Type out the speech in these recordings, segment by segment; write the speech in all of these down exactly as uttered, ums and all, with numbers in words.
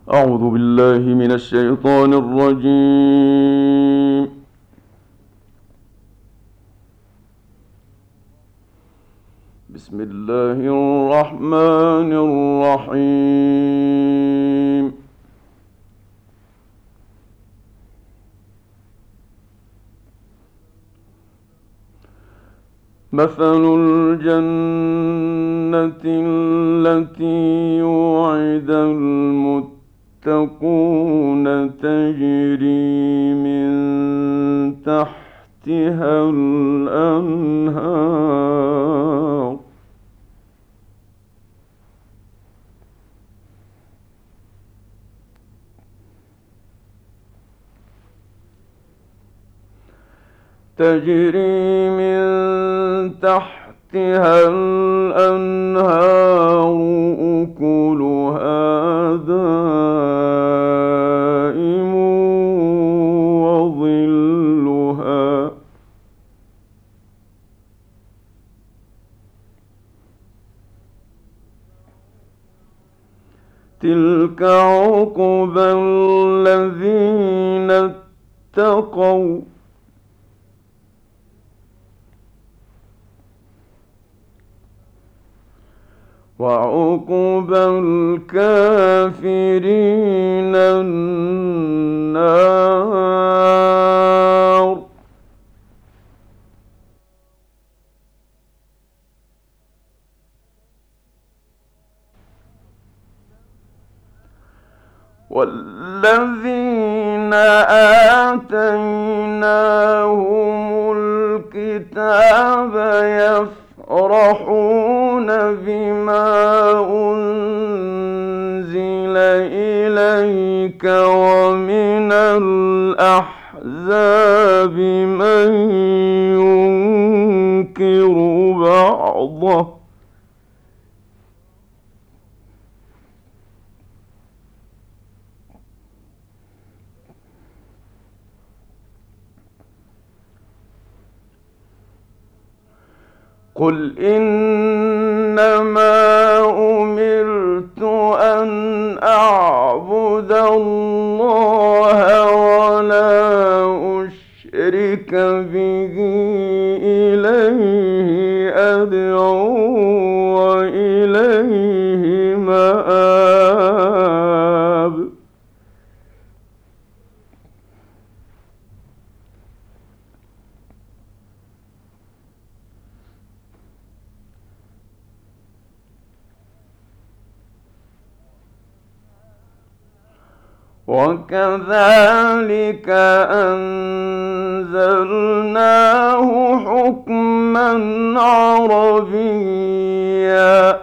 أعوذ بالله من الشيطان الرجيم. بسم الله الرحمن الرحيم. مثل الجنة التي وعد المتقون تجري من تحتها الأنهار تجري من تحتها الأنهار أكلها دائم وظلها تلك عقبى الذين اتقوا وعقبى الكافرين النار. والذين آتيناهم الكتاب يفرحون بما أنزل إليك ومن الأحزاب من ينكر بعضه قل إنما أمرت أن أعبد الله ولا أشرك به إليه أدعو وإليه مآب. وكذلك أنزلناه حكما عربيا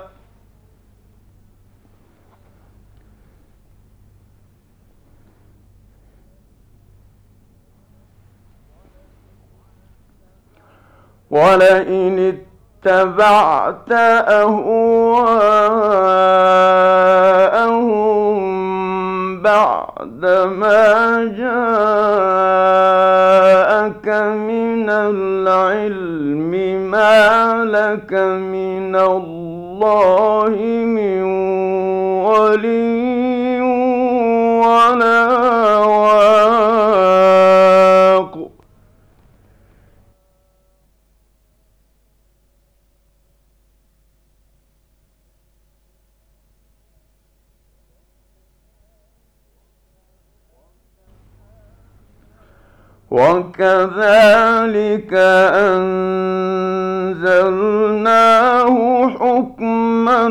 ولئن اتبعت أهواءهم بعدما جاءك من العلم ما لك من الله من ولي ولا واق. وكذلك أنزلناه حكما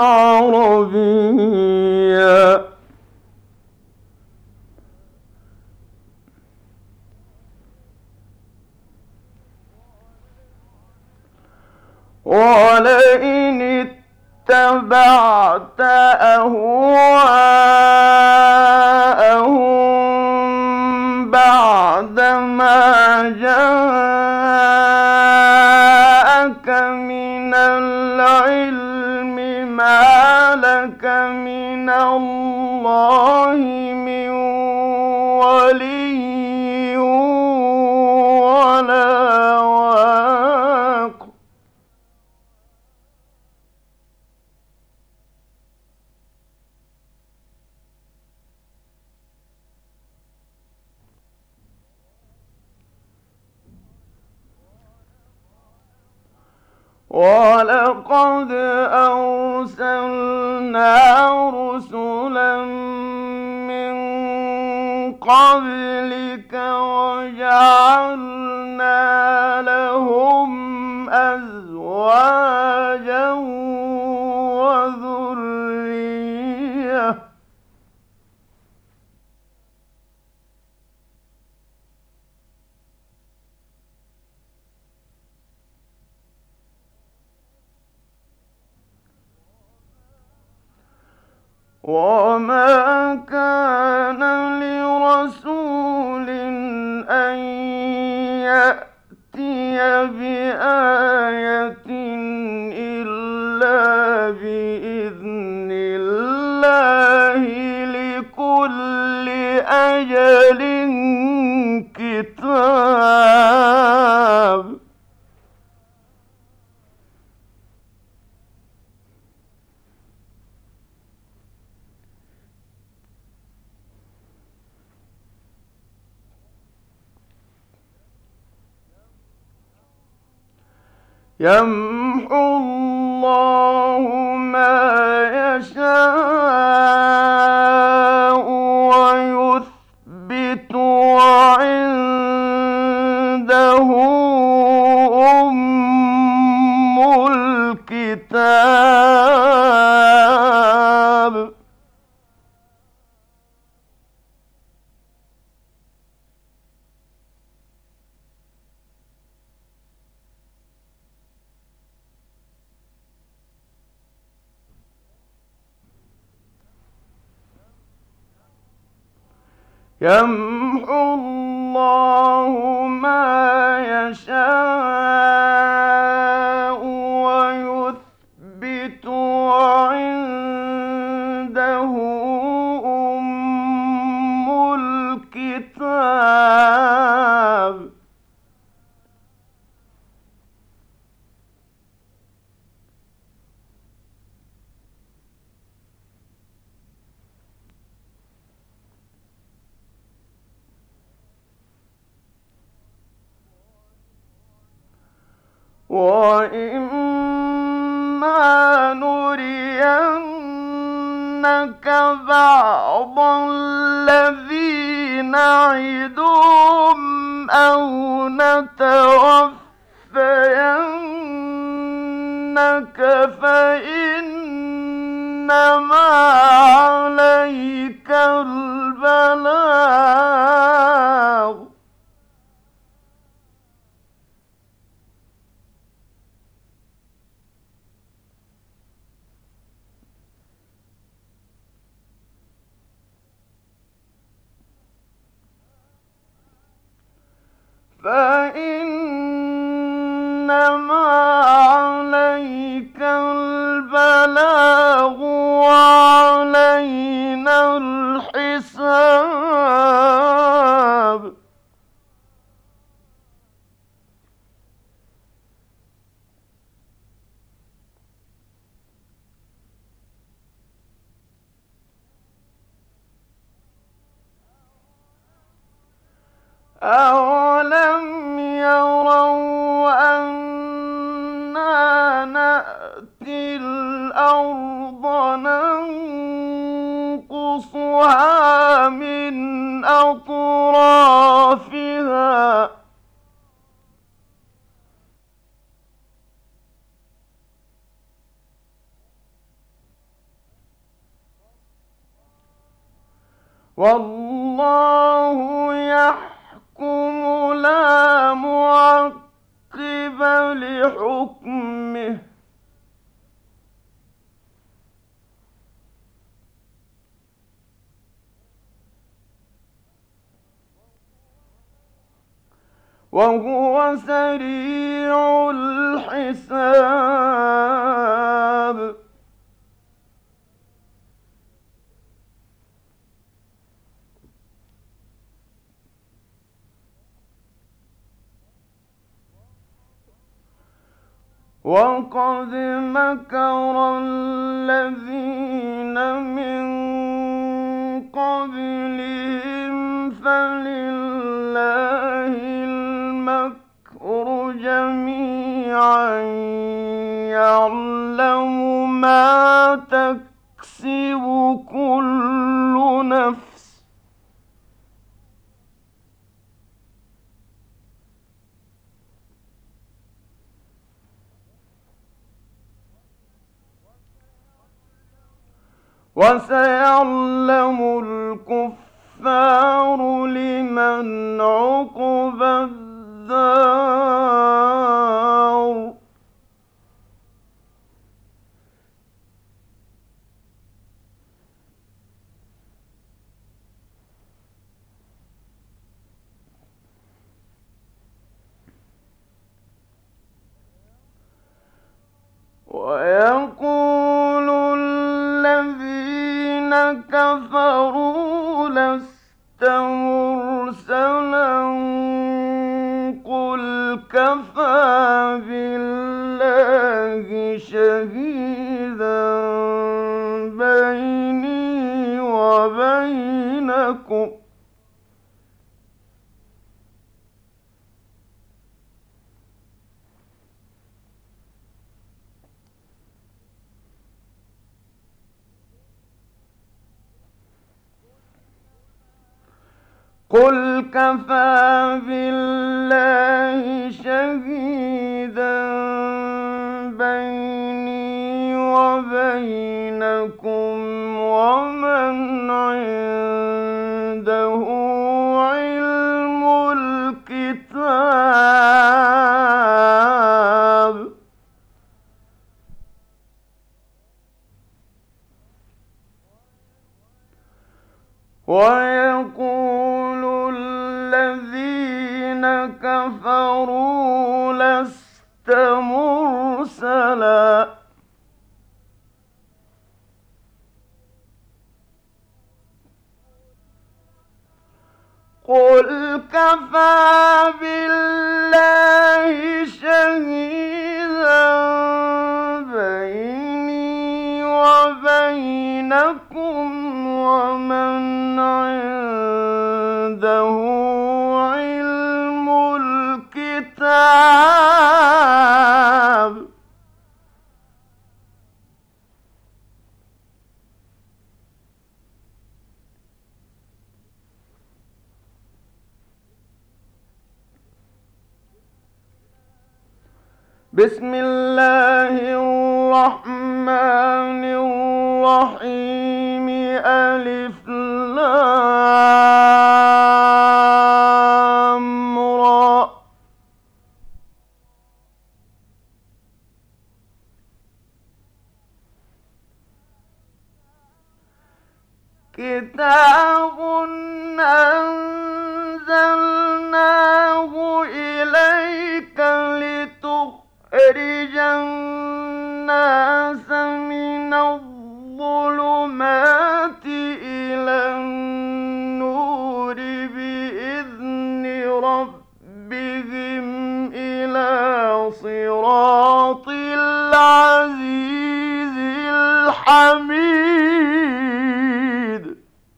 عربيا ولئن اتبعت أهواءهم بعدما جاءك من العلم ما لك من الله من ولي ولا واق. وَلَقَدْ أَرْسَلْنَا رُسُلًا مِّن قَبْلِكَ وَجَعَلْنَا لَهُمْ أَزْوَاجًا وَذُرِّيَّةً ۚ وَمَا كَانَ لِرَسُولٍ أَن يَأْتِيَ بِآيَةٍ إِلَّا بِإِذْنِ اللَّهِ ۗ لِكُلِّ أَجَلٍ كِتَابٌ. يَمْحُو اللَّهُ مَا يَشَاءُ وَيُثْبِتُ ۖ وَعِندَهُ أُمُّ الْكِتَابِ. يَمْحُو اللَّهُ مَا يَشَاءُ وَيُثْبِتُ ۖ وَعِندَهُ أُمُّ الْكِتَابِ. وَإِمَّا نُرِيَنَّكَ بَعْضَ الَّذِي نَعِدُهُمْ أَوْ نَتَوَفَّيَنَّكَ فَإِنَّمَا عَلَيْكَ الْبَلَاغُ ۗ فَإِنَّمَا عَلَيْكَ الْبَلَاغُ وَعَلَيْنَا الْحِسَابُ. أَوَلَمْ يَرَوْا أَنَّا نَأْتِي الْأَرْضَ نَنقُصُهَا مِنْ أَطْرَافِهَا ۚ وَاللَّهُ يَحْكُمُ لَا مُعَقِّبَ لِحُكْمِهِ ۚ وَهُوَ سَرِيعُ الْحِسَابِ. وَقَدْ مَكَرَ الَّذِينَ مِن قَبْلِهِمْ فَلِلَّهِ الْمَكْرُ جَمِيعًا يعلم ما تكسب كل نفس وسيعلم الكفار لمن عقبى الدار ويقول الذين كفروا لست مرسلا قل كفى بالله شهيدا بيني وبينكم قل كفى بالله شهيدا بيني وبينكم ومن عنده علم الكتاب ويقول الذين كفروا لست مرسلا قل كفى بالله شهيدا بيني وبينكم ومن عنده علم الكتاب بسم الله الرحمن الرحيم ألف لام را كتاب أنزلناه إليك لتخرج الناس من الظلمات إلى النور بإذن ربهم إلى صراط العزيز الحميد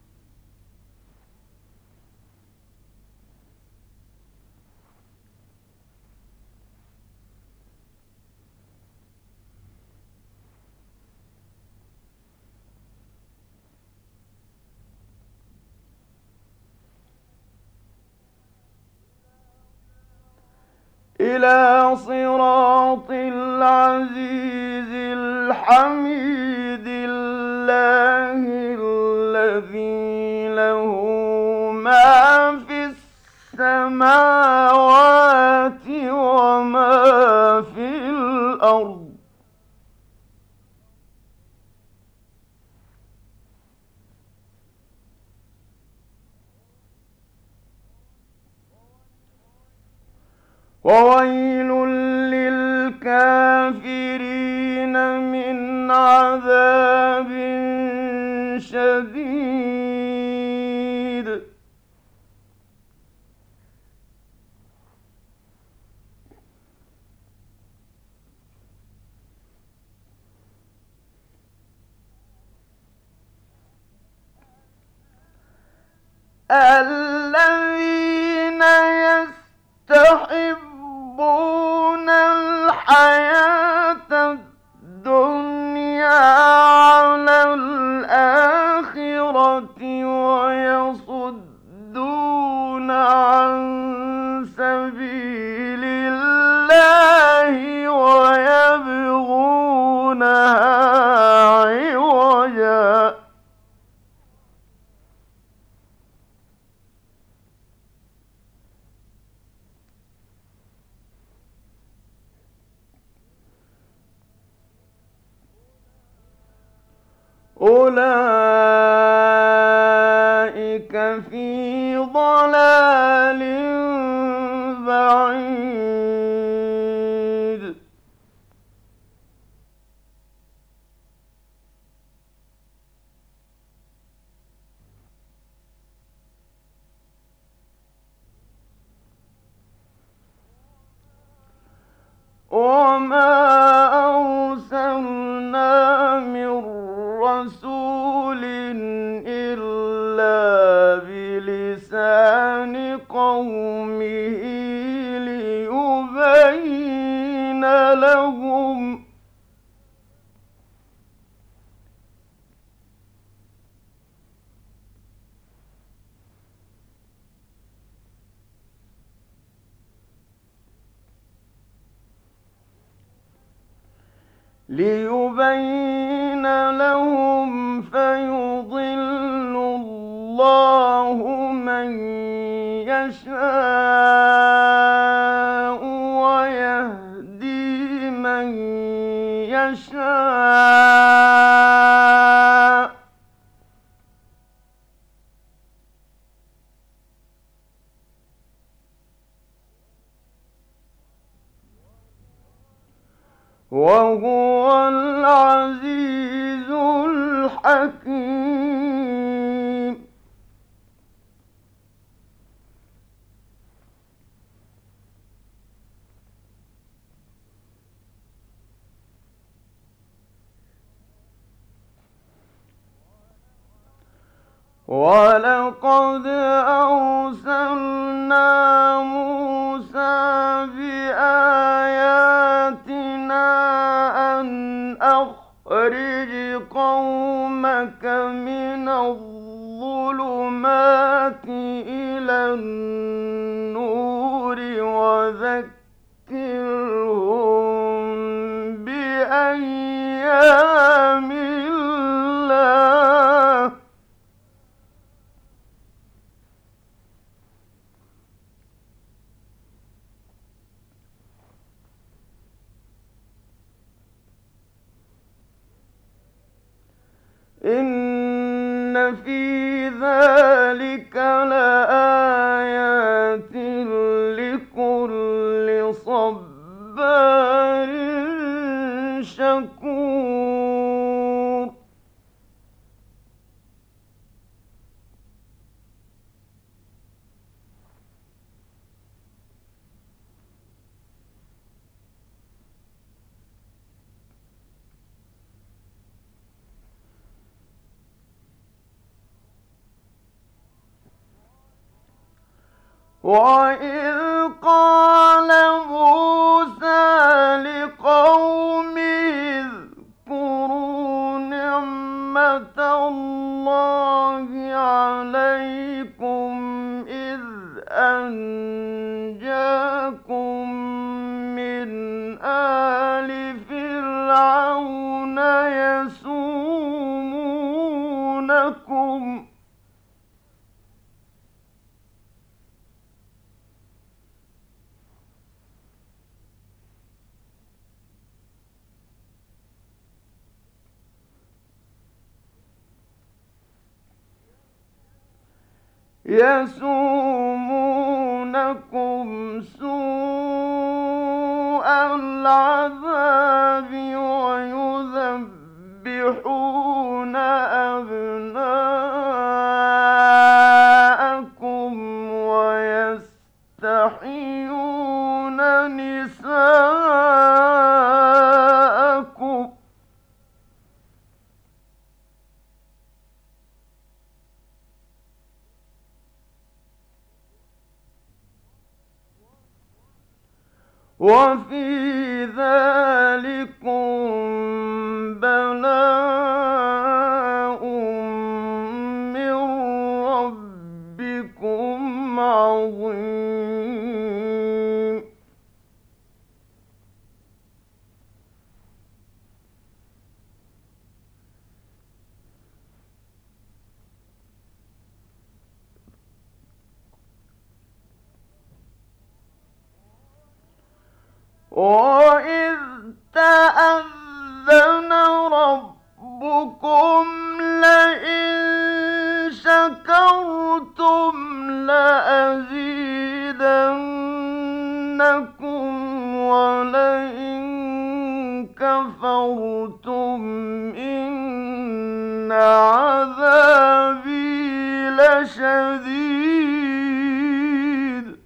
إلى صراط العزيز الحميد الله الذي له ما في السماوات وما في الأرض وويل للكافرين من عذاب شديد الذين يستحبون الحياة أولئك في ضلال بعيد. وما أرسلنا من رسول إلا بلسان قومه ليبين لهم ليبين لهم فيضل الله من يشاء ويهدي من يشاء. وهو العزيز الحكيم. ولقد أرسلنا موسى بآياتنا أن أخرج قومك من الظلمات إلى النور وذكرهم بأيام الله. إن في ذلك لآيات لكل صبار شكور. وَإِذْ قَالَ مُوسَىٰ لِقَوْمِهِ اذْكُرُوا نِعْمَةَ اللَّهِ عَلَيْكُمْ إِذْ أَنجَاكُم مِّنْ آلِ فِرْعَوْنَ يَسُومُونَكُمْ يَسُومُونَكُمْ سُوءَ الْعَذَابِ وَيُذَبِّحُونَ أَبْنَاءَكُمْ وَيَسْتَحْيُونَ نِسَاءَكُمْ ۚ وَفِي ذَٰلِكُم بَلَاءٌ مِّن رَّبِّكُمْ عَظِيمٌ. وَإِذْ تَأَذَّنَ رَبُّكُمْ وَلَئِن كَفَرْتُمْ إِنَّ عَذَابِي لَشَدِيدٌ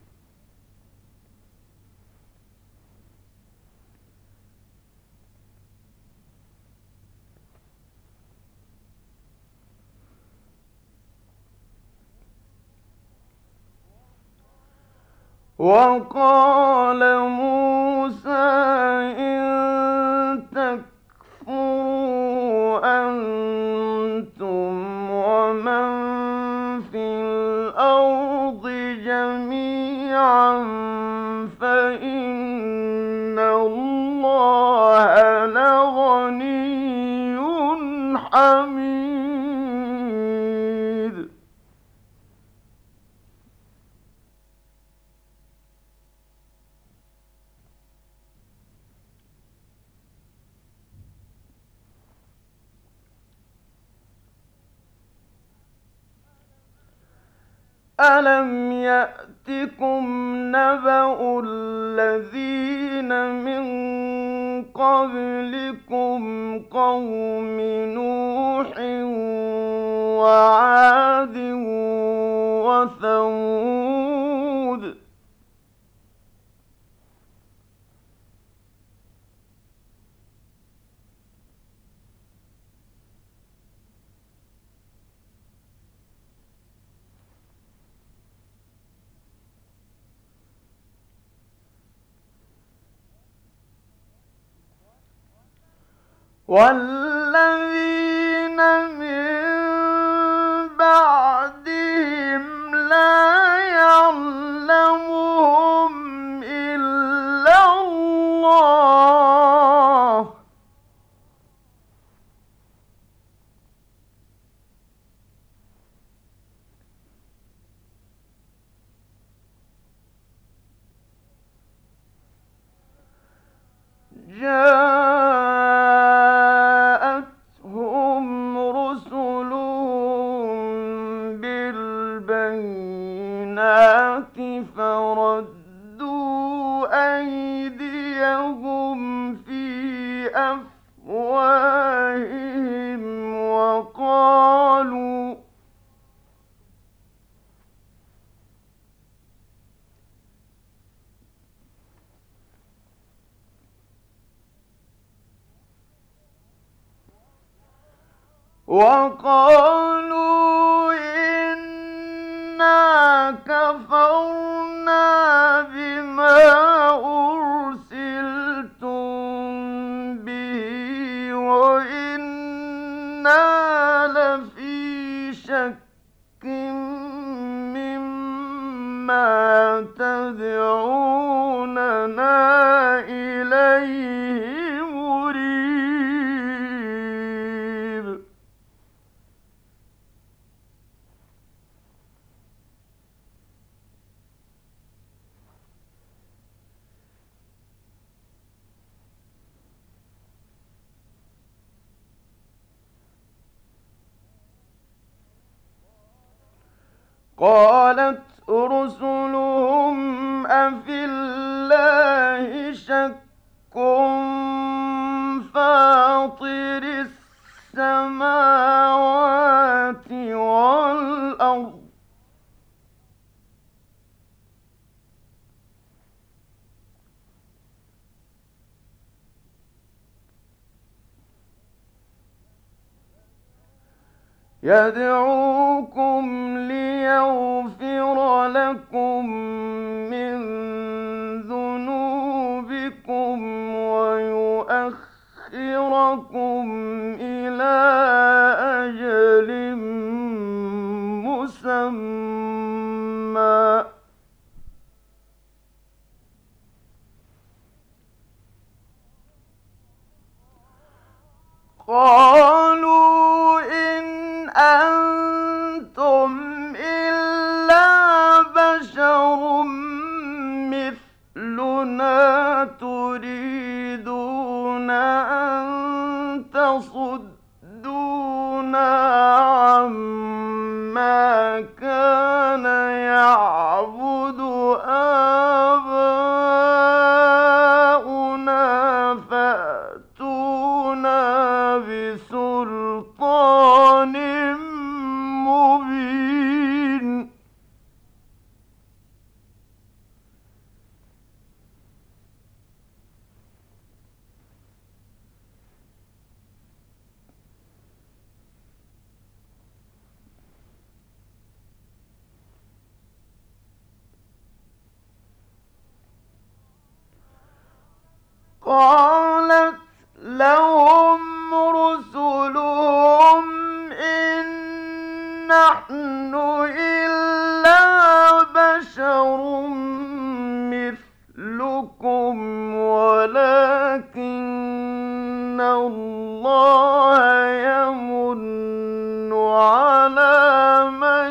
وَقَالَ مُوسَىٰ إِن تَكْفُرُوا أَنتُمْ وَمَن فِي الْأَرْضِ جَمِيعًا فَإِنَّ اللَّهَ لَغَنِيٌّ حَمِيدٌ أَلَمْ يَأْتِكُمْ نَبَأُ الَّذِينَ مِن قَبْلِكُمْ قَوْمِ نُوحٍ وَعَادٍ وَثَمُودَ وَالَّذِينَ مِن بَعْدِهِمْ لَا يَعْلَمُهُمْ إِلَّا اللَّهُ ۗ جاءتهم رسلهم بالبينات فردوا أيديهم في أفواههم وقالوا وقالوا إِنَّا كَفَرْنَا بِمَا أُرْسِلْتُم بِهِ وَإِنَّا لَفِي شَكٍّ مِّمَّا تَدْعُونَنَا إِلَيْهِ مُرِيبٍ قالت رسلهم أفي الله شك فاطر السماوات والأرض يدعوكم ليغفر لكم من ذنوبكم ويؤخركم إلى أجل مسمى قالوا إن أنتم إلا بشر مثلنا تريدون أن تصدونا عما كان يعبد آباؤنا يأتونا بسلطان مبين. قالت لهم رسلهم إن نحن إلا بشر مثلكم ولكن الله يمن على من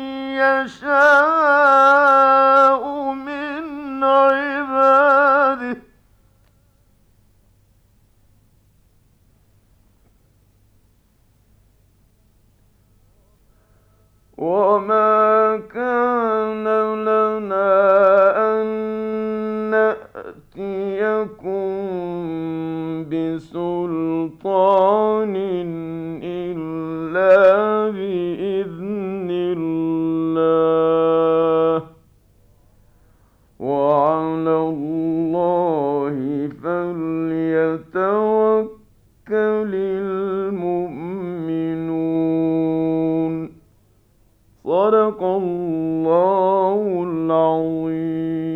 يشاء من عباده وما كان لنا أن نأتيكم بسلطان إلا بإذن الله وعلى الله فليتوكل المؤمنون. صدق الله العظيم.